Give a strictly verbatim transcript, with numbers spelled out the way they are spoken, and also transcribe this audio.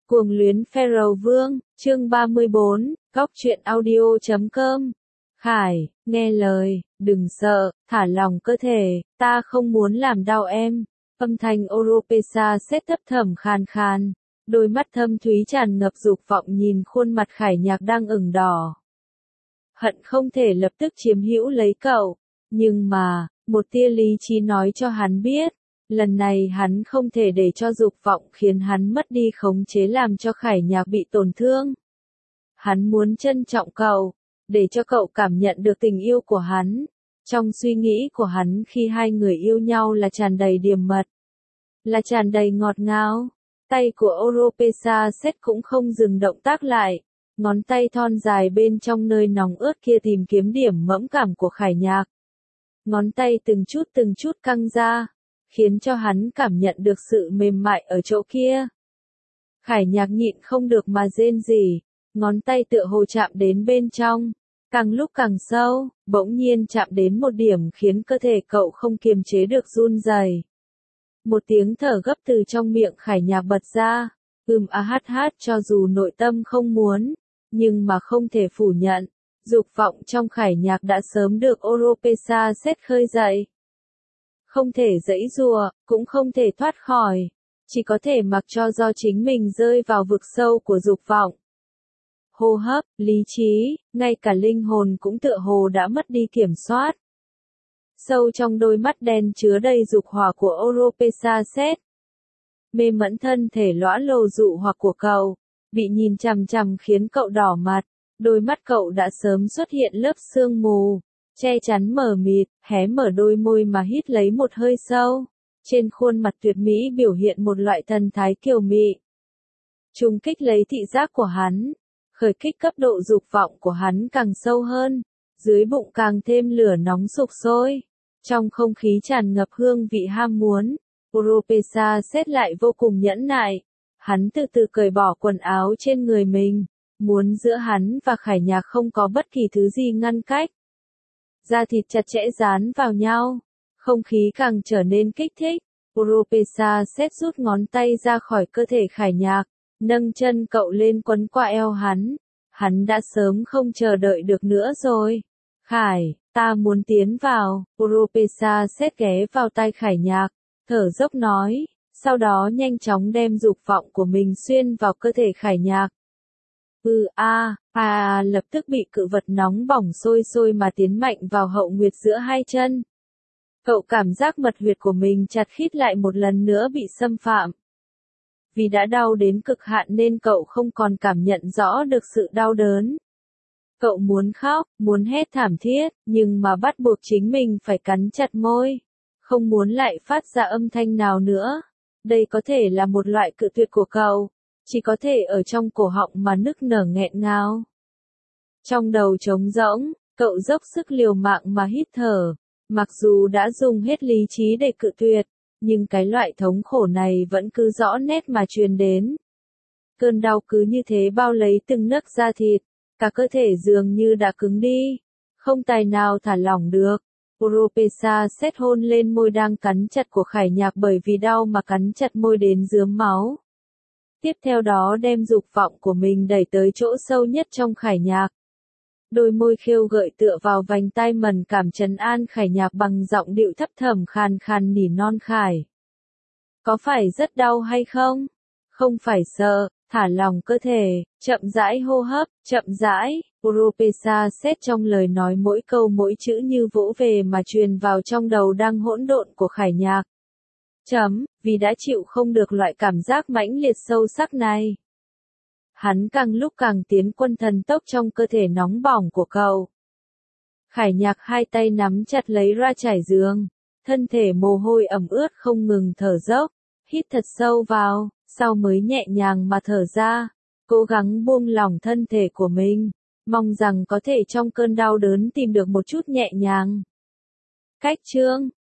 Cuồng luyến Pharaoh Vương, chương ba mươi bốn, góc truyện audio chấm com. Khải, nghe lời, đừng sợ, thả lòng cơ thể, ta không muốn làm đau em. Âm thanh Oropesa xét thấp thầm khan khan, đôi mắt thâm thúy tràn ngập dục vọng nhìn khuôn mặt Khải Nhạc đang ửng đỏ. Hận không thể lập tức chiếm hữu lấy cậu, nhưng mà, một tia lý trí nói cho hắn biết, lần này hắn không thể để cho dục vọng khiến hắn mất đi khống chế làm cho Khải Nhạc bị tổn thương. Hắn muốn trân trọng cậu, để cho cậu cảm nhận được tình yêu của hắn. Trong suy nghĩ của hắn khi hai người yêu nhau là tràn đầy điềm mật, là tràn đầy ngọt ngào. Tay của Oropesa xét cũng không dừng động tác lại, ngón tay thon dài bên trong nơi nóng ướt kia tìm kiếm điểm mẫn cảm của Khải Nhạc. Ngón tay từng chút từng chút căng ra, khiến cho hắn cảm nhận được sự mềm mại ở chỗ kia. Khải Nhạc nhịn không được mà rên rỉ, ngón tay tựa hồ chạm đến bên trong, càng lúc càng sâu, bỗng nhiên chạm đến một điểm khiến cơ thể cậu không kiềm chế được run rẩy. Một tiếng thở gấp từ trong miệng Khải Nhạc bật ra, ừm a hát hát cho dù nội tâm không muốn, nhưng mà không thể phủ nhận, dục vọng trong Khải Nhạc đã sớm được Oropesa xét khơi dậy. Không thể giãy giụa, cũng không thể thoát khỏi, chỉ có thể mặc cho do chính mình rơi vào vực sâu của dục vọng. Hô hấp, lý trí, ngay cả linh hồn cũng tựa hồ đã mất đi kiểm soát. Sâu trong đôi mắt đen chứa đầy dục hỏa của Oropesa xét. Mê mẫn thân thể lõa lồ dụ hoặc của cậu, bị nhìn chằm chằm khiến cậu đỏ mặt, đôi mắt cậu đã sớm xuất hiện lớp sương mù, che chắn mờ mịt, hé mở đôi môi mà hít lấy một hơi sâu. Trên khuôn mặt tuyệt mỹ biểu hiện một loại thần thái kiều mị. Trùng kích lấy thị giác của hắn, khởi kích cấp độ dục vọng của hắn càng sâu hơn, dưới bụng càng thêm lửa nóng sục sôi. Trong không khí tràn ngập hương vị ham muốn, Oropesa xét lại vô cùng nhẫn nại. Hắn từ từ cởi bỏ quần áo trên người mình, muốn giữa hắn và Khải Nhạc không có bất kỳ thứ gì ngăn cách. Da thịt chặt chẽ dán vào nhau, không khí càng trở nên kích thích. Oropesa xét rút ngón tay ra khỏi cơ thể Khải Nhạc, nâng chân cậu lên quấn qua eo hắn. Hắn đã sớm không chờ đợi được nữa rồi. Khải, ta muốn tiến vào. Oropesa xét ghé vào tai Khải Nhạc, thở dốc nói, sau đó nhanh chóng đem dục vọng của mình xuyên vào cơ thể Khải Nhạc. Ừ a, a à, lập tức bị cự vật nóng bỏng sôi sôi mà tiến mạnh vào hậu nguyệt giữa hai chân. Cậu cảm giác mật huyệt của mình chặt khít lại một lần nữa bị xâm phạm. Vì đã đau đến cực hạn nên cậu không còn cảm nhận rõ được sự đau đớn. Cậu muốn khóc, muốn hét thảm thiết, nhưng mà bắt buộc chính mình phải cắn chặt môi. Không muốn lại phát ra âm thanh nào nữa. Đây có thể là một loại cự tuyệt của cậu, chỉ có thể ở trong cổ họng mà nức nở nghẹn ngào. Trong đầu trống rỗng, cậu dốc sức liều mạng mà hít thở. Mặc dù đã dùng hết lý trí để cự tuyệt, nhưng cái loại thống khổ này vẫn cứ rõ nét mà truyền đến. Cơn đau cứ như thế bao lấy từng nấc da thịt, cả cơ thể dường như đã cứng đi, không tài nào thả lỏng được. Oropesa xét hôn lên môi đang cắn chặt của Khải Nhạc bởi vì đau mà cắn chặt môi đến rướm máu. Tiếp theo đó đem dục vọng của mình đẩy tới chỗ sâu nhất trong Khải Nhạc. Đôi môi khêu gợi tựa vào vành tai mần cảm trấn an Khải Nhạc bằng giọng điệu thấp thầm khàn khàn nỉ non Khải. Có phải rất đau hay không? Không phải sợ, thả lòng cơ thể, chậm rãi hô hấp, chậm rãi. Oropesa xét trong lời nói mỗi câu mỗi chữ như vỗ về mà truyền vào trong đầu đang hỗn độn của Khải Nhạc. Chấm, vì đã chịu không được loại cảm giác mãnh liệt sâu sắc này. Hắn càng lúc càng tiến quân thần tốc trong cơ thể nóng bỏng của cậu. Khải Nhạc hai tay nắm chặt lấy ra trải giường, thân thể mồ hôi ẩm ướt không ngừng thở dốc, hít thật sâu vào, sau mới nhẹ nhàng mà thở ra, cố gắng buông lỏng thân thể của mình, mong rằng có thể trong cơn đau đớn tìm được một chút nhẹ nhàng. Cách chương